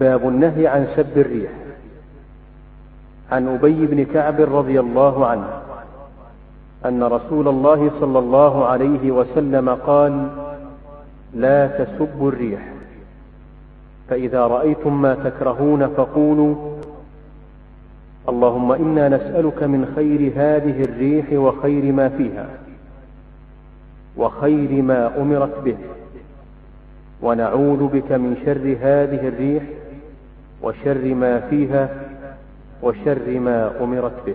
باب النهي عن سب الريح. عن أبي بن كعب رضي الله عنه أن رسول الله صلى الله عليه وسلم قال: لا تسبوا الريح، فإذا رأيتم ما تكرهون فقولوا: اللهم إنا نسألك من خير هذه الريح وخير ما فيها وخير ما أمرت به، ونعوذ بك من شر هذه الريح وشر ما فيها وشر ما أمرت به.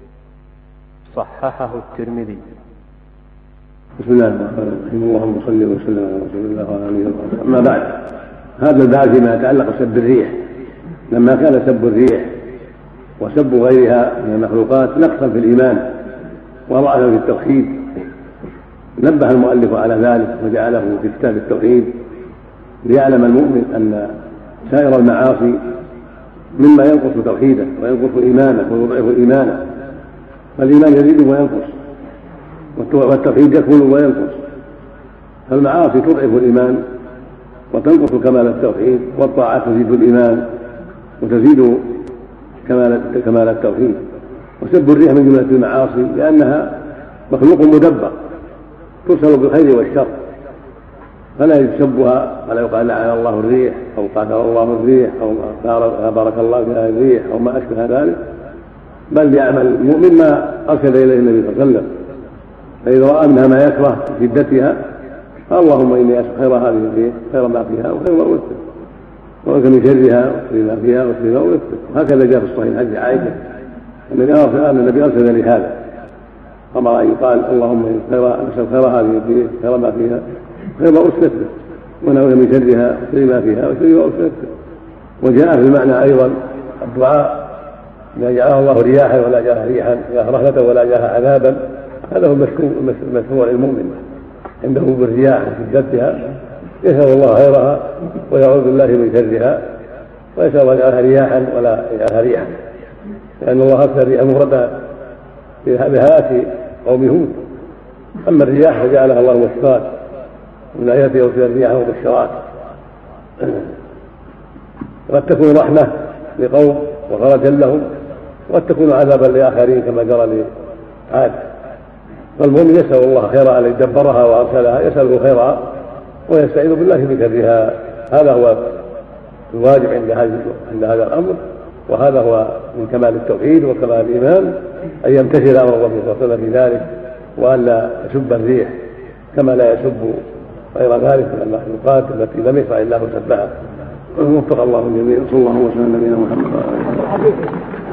صححه الترمذي. بسم الله الرحمن الرحيم. اللهم صل وسلم على رسول الله وعلى اله وصحبه. اما بعد، هذا الباب فيما يتعلق بسب الريح. لما كان سب الريح وسب غيرها من المخلوقات نقصا في الايمان وضعفا في التوحيد، نبه المؤلف على ذلك وجعله في كتاب التوحيد ليعلم المؤمن ان سائر المعاصي مما ينقص توحيده وينقص ايمانه ويضعف ايمانه، فالايمان يزيد وينقص والتوحيد يكمل وينقص، فالمعاصي تضعف الايمان وتنقص كمال التوحيد، والطاعات تزيد الايمان وتزيد كمال التوحيد. وسب الريح من جمله المعاصي لانها مخلوق مدبر ترسل بالخير والشر، فلا يسبها ولا يقال لعن الله الريح او قاتل الله الريح او بارك الله في هذه الريح او ما اشبه ذلك، بل يعمل المؤمن ما ارشد اليه النبي صلى الله عليه وسلم، فاذا راى منها ما يكره في شدتها قال: اللهم اني اسال خير هذه الريح خير ما فيها وخير ما ارسل، وانك من شرها وشر ما فيها وشر ما ارسل. وهكذا جاء في الصحيح حديث عائشه ان النبي ارسل لهذا، امر ان يقال: اللهم نسال خير هذه الريح خير ما فيها خير ما ارسلت به، ونعوذ من شرها وشر ما فيها وشر ما ارسلت به. وجاء في المعنى ايضا الدعاء: لا جعلها الله رياحا ولا جعلها ريحا، جعلها رحمه ولا جعلها عذابا. هذا هو المشروع للمؤمن عنده بالرياح وشدتها، يسأل الله خيرها ويعوذ بالله من شرها، ويسأل الله يجعلها رياحا ولا يجعلها ريحا، لأن الله أرسل الريح مفردة بهلاك قوم هود. أما الرياح فجعلها الله مبشرات، من آياته يرسل الرياح مبشرات، قد تكون رحمة لقوم وخرجا لهم، وقد تكون عذابا لآخرين كما جرى لعاد. فالمؤمن يسأل الله خيرها الذي دبرها وأرسلها، يسأله خيرها ويستعيذ بالله من شرها. هذا هو الواجب عند هذا الأمر، وهذا هو من كمال التوحيد وكمال الإيمان أن يمتثل أمر الرسول صلى الله عليه وسلم في ذلك، وأن لا يسب الريح كما لا يسب غير ذلك من المخلوقات التي لم يشرع الله سبها. وفق الله الجميع. صلى الله وسلم على نبينا محمد.